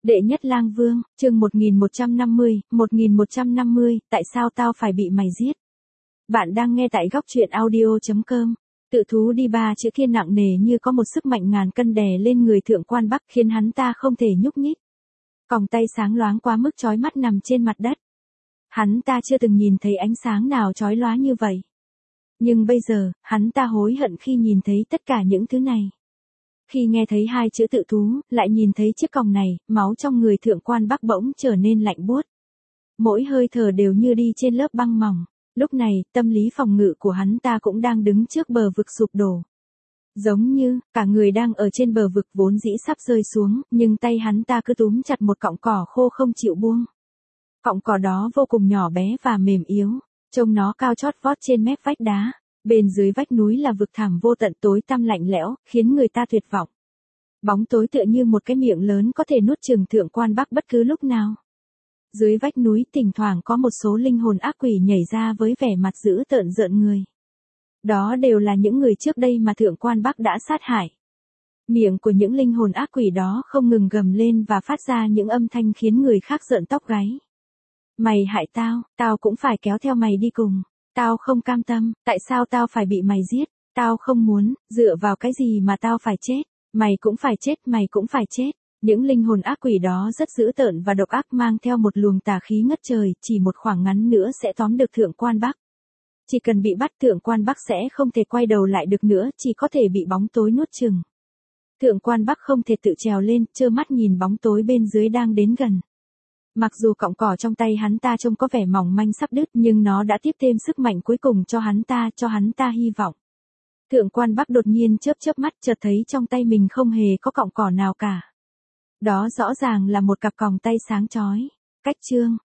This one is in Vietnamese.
Đệ nhất lang vương, chương 1150, tại sao tao phải bị mày giết? Bạn đang nghe tại góc truyện audio.com. Tự thú đi ba chữ kia nặng nề như có một sức mạnh ngàn cân đè lên người thượng quan Bắc khiến hắn ta không thể nhúc nhích. Còng tay sáng loáng quá mức chói mắt nằm trên mặt đất. Hắn ta chưa từng nhìn thấy ánh sáng nào chói lóa như vậy. Nhưng bây giờ, hắn ta hối hận khi nhìn thấy tất cả những thứ này. Khi nghe thấy hai chữ tự thú, lại nhìn thấy chiếc còng này, máu trong người thượng quan Bắc bỗng trở nên lạnh buốt. Mỗi hơi thở đều như đi trên lớp băng mỏng. Lúc này, tâm lý phòng ngự của hắn ta cũng đang đứng trước bờ vực sụp đổ. Giống như, cả người đang ở trên bờ vực vốn dĩ sắp rơi xuống, nhưng tay hắn ta cứ túm chặt một cọng cỏ khô không chịu buông. Cọng cỏ đó vô cùng nhỏ bé và mềm yếu, trông nó cao chót vót trên mép vách đá. Bên dưới vách núi là vực thẳm vô tận tối tăm lạnh lẽo, khiến người ta tuyệt vọng. Bóng tối tựa như một cái miệng lớn có thể nuốt chửng thượng quan Bắc bất cứ lúc nào. Dưới vách núi thỉnh thoảng có một số linh hồn ác quỷ nhảy ra với vẻ mặt dữ tợn rợn người. Đó đều là những người trước đây mà thượng quan Bắc đã sát hại. Miệng của những linh hồn ác quỷ đó không ngừng gầm lên và phát ra những âm thanh khiến người khác rợn tóc gáy. Mày hại tao, tao cũng phải kéo theo mày đi cùng. Tao không cam tâm, tại sao tao phải bị mày giết? Tao không muốn, dựa vào cái gì mà tao phải chết? Mày cũng phải chết, mày cũng phải chết. Những linh hồn ác quỷ đó rất dữ tợn và độc ác mang theo một luồng tà khí ngất trời, chỉ một khoảng ngắn nữa sẽ tóm được thượng quan Bắc. Chỉ cần bị bắt thượng quan Bắc sẽ không thể quay đầu lại được nữa, chỉ có thể bị bóng tối nuốt chửng. Thượng quan Bắc không thể tự trèo lên, trơ mắt nhìn bóng tối bên dưới đang đến gần. Mặc dù cọng cỏ trong tay hắn ta trông có vẻ mỏng manh sắp đứt nhưng nó đã tiếp thêm sức mạnh cuối cùng cho hắn ta hy vọng. Thượng quan Bắc đột nhiên chớp mắt chợt thấy trong tay mình không hề có cọng cỏ nào cả. Đó rõ ràng là một cặp còng tay sáng chói. Cách chương,